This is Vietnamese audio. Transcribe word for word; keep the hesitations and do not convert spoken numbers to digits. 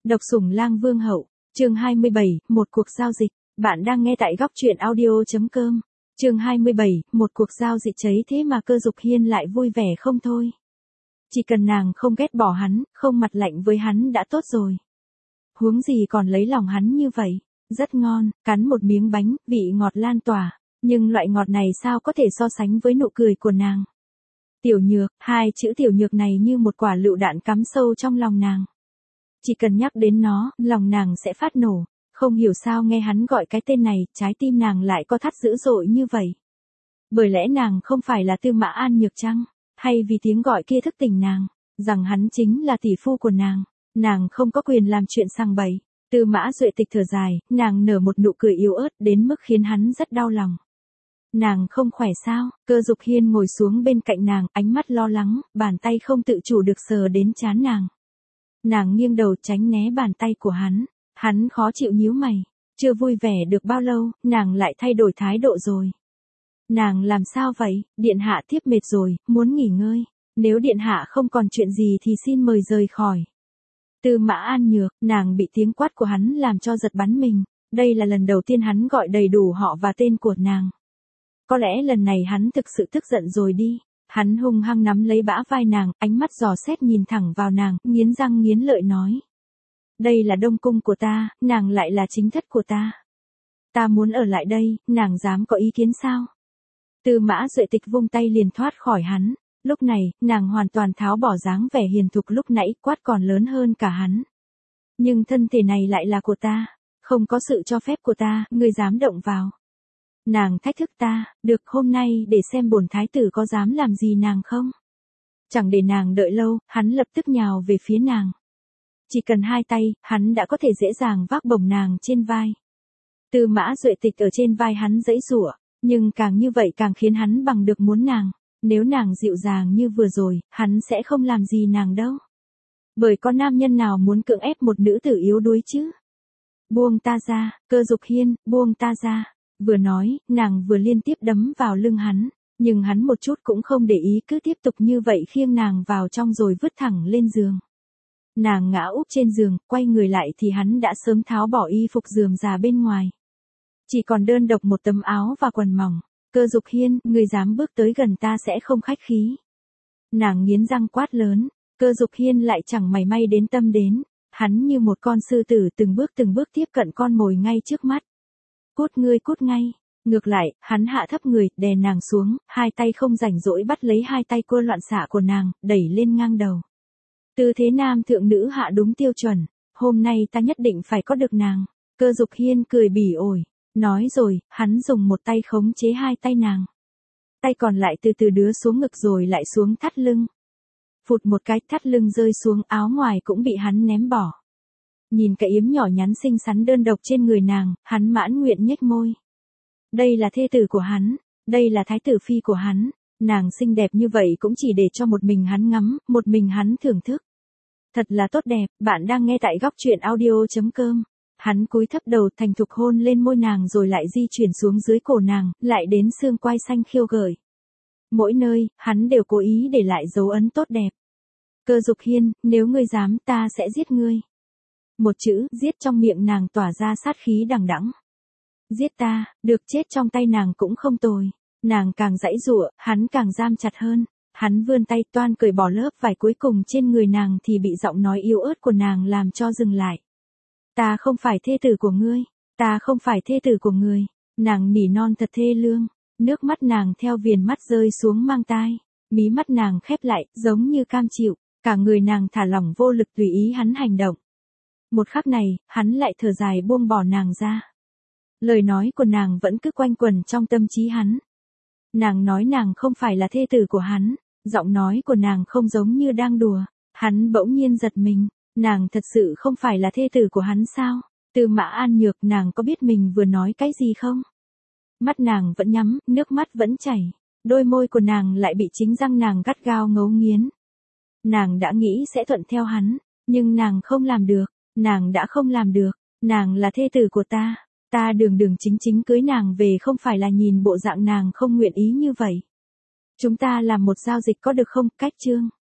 Độc Sủng Lang Vương Hậu, chương hai mươi bảy, một cuộc giao dịch. Bạn đang nghe tại góc truyện audio chấm com. Chương hai mươi bảy, một cuộc giao dịch cháy thế mà Cơ Dục Hiên lại vui vẻ không thôi. Chỉ cần nàng không ghét bỏ hắn, không mặt lạnh với hắn đã tốt rồi. Huống gì còn lấy lòng hắn như vậy. Rất ngon, cắn một miếng bánh, vị ngọt lan tỏa. Nhưng loại ngọt này sao có thể so sánh với nụ cười của nàng. Tiểu Nhược, hai chữ Tiểu Nhược này như một quả lựu đạn cắm sâu trong lòng nàng. Chỉ cần nhắc đến nó, lòng nàng sẽ phát nổ. Không hiểu sao nghe hắn gọi cái tên này, trái tim nàng lại co thắt dữ dội như vậy. Bởi lẽ nàng không phải là Tư Mã An Nhược chăng? Hay vì tiếng gọi kia thức tỉnh nàng, rằng hắn chính là tỷ phu của nàng, nàng không có quyền làm chuyện sang bậy. Tư Mã Duệ Tịch thở dài, nàng nở một nụ cười yếu ớt đến mức khiến hắn rất đau lòng. Nàng không khỏe sao? Cơ Dục Hiên ngồi xuống bên cạnh nàng, ánh mắt lo lắng, bàn tay không tự chủ được sờ đến trán nàng. Nàng nghiêng đầu tránh né bàn tay của hắn, hắn khó chịu nhíu mày, chưa vui vẻ được bao lâu, nàng lại thay đổi thái độ rồi. Nàng làm sao vậy? Điện hạ tiếp mệt rồi, muốn nghỉ ngơi, nếu điện hạ không còn chuyện gì thì xin mời rời khỏi. Tư Mã An Nhược, nàng bị tiếng quát của hắn làm cho giật bắn mình, đây là lần đầu tiên hắn gọi đầy đủ họ và tên của nàng. Có lẽ lần này hắn thực sự tức giận rồi đi. Hắn hung hăng nắm lấy bả vai nàng, ánh mắt dò xét nhìn thẳng vào nàng, nghiến răng nghiến lợi nói. Đây là đông cung của ta, nàng lại là chính thất của ta. Ta muốn ở lại đây, nàng dám có ý kiến sao? Tư Mã Duệ Tịch vung tay liền thoát khỏi hắn. Lúc này, nàng hoàn toàn tháo bỏ dáng vẻ hiền thục lúc nãy, quát còn lớn hơn cả hắn. Nhưng thân thể này lại là của ta, không có sự cho phép của ta, ngươi dám động vào. Nàng thách thức ta, được hôm nay để xem bổn thái tử có dám làm gì nàng không. Chẳng để nàng đợi lâu, hắn lập tức nhào về phía nàng. Chỉ cần hai tay, hắn đã có thể dễ dàng vác bổng nàng trên vai. Tư Mã Duệ Tịch ở trên vai hắn giãy giụa, nhưng càng như vậy càng khiến hắn bằng được muốn nàng. Nếu nàng dịu dàng như vừa rồi, hắn sẽ không làm gì nàng đâu. Bởi có nam nhân nào muốn cưỡng ép một nữ tử yếu đuối chứ? Buông ta ra, Cơ Dục Hiên, buông ta ra. Vừa nói, nàng vừa liên tiếp đấm vào lưng hắn, nhưng hắn một chút cũng không để ý, cứ tiếp tục như vậy khiêng nàng vào trong rồi vứt thẳng lên giường. Nàng ngã úp trên giường, quay người lại thì hắn đã sớm tháo bỏ y phục rườm rà bên ngoài. Chỉ còn đơn độc một tấm áo và quần mỏng. Cơ Dục Hiên, ngươi dám bước tới gần ta sẽ không khách khí. Nàng nghiến răng quát lớn, Cơ Dục Hiên lại chẳng mảy may đến tâm đến, hắn như một con sư tử từng bước từng bước tiếp cận con mồi ngay trước mắt. Cút ngươi cút ngay. Ngược lại, hắn hạ thấp người, đè nàng xuống, hai tay không rảnh rỗi bắt lấy hai tay cua loạn xạ của nàng, đẩy lên ngang đầu. Tư thế nam thượng nữ hạ đúng tiêu chuẩn, hôm nay ta nhất định phải có được nàng. Cơ Dục Hiên cười bỉ ổi, nói rồi, hắn dùng một tay khống chế hai tay nàng. Tay còn lại từ từ đưa xuống ngực rồi lại xuống thắt lưng. Phụt một cái, thắt lưng rơi xuống, áo ngoài cũng bị hắn ném bỏ. Nhìn cái yếm nhỏ nhắn xinh xắn đơn độc trên người nàng, hắn mãn nguyện nhếch môi. Đây là thê tử của hắn, đây là thái tử phi của hắn, nàng xinh đẹp như vậy cũng chỉ để cho một mình hắn ngắm, một mình hắn thưởng thức. Thật là tốt đẹp, bạn đang nghe tại góc truyện audio chấm com. Hắn cúi thấp đầu thành thục hôn lên môi nàng rồi lại di chuyển xuống dưới cổ nàng, lại đến xương quai xanh khiêu gợi. Mỗi nơi, hắn đều cố ý để lại dấu ấn tốt đẹp. Cơ Dục Hiên, nếu ngươi dám ta sẽ giết ngươi. Một chữ, giết trong miệng nàng tỏa ra sát khí đằng đẵng. Giết ta, được chết trong tay nàng cũng không tồi. Nàng càng giãy giụa, hắn càng giam chặt hơn. Hắn vươn tay toan cởi bỏ lớp vải cuối cùng trên người nàng thì bị giọng nói yếu ớt của nàng làm cho dừng lại. Ta không phải thê tử của ngươi, ta không phải thê tử của ngươi. Nàng nỉ non thật thê lương, nước mắt nàng theo viền mắt rơi xuống mang tai. Mí mắt nàng khép lại, giống như cam chịu, cả người nàng thả lỏng vô lực tùy ý hắn hành động. Một khắc này, hắn lại thở dài buông bỏ nàng ra. Lời nói của nàng vẫn cứ quanh quẩn trong tâm trí hắn. Nàng nói nàng không phải là thê tử của hắn, giọng nói của nàng không giống như đang đùa. Hắn bỗng nhiên giật mình, nàng thật sự không phải là thê tử của hắn sao? Tư Mã An Nhược, nàng có biết mình vừa nói cái gì không? Mắt nàng vẫn nhắm, nước mắt vẫn chảy, đôi môi của nàng lại bị chính răng nàng gắt gao ngấu nghiến. Nàng đã nghĩ sẽ thuận theo hắn, nhưng nàng không làm được. Nàng đã không làm được, nàng là thê tử của ta, ta đường đường chính chính cưới nàng về không phải là nhìn bộ dạng nàng không nguyện ý như vậy. Chúng ta làm một giao dịch có được không? Cách chương.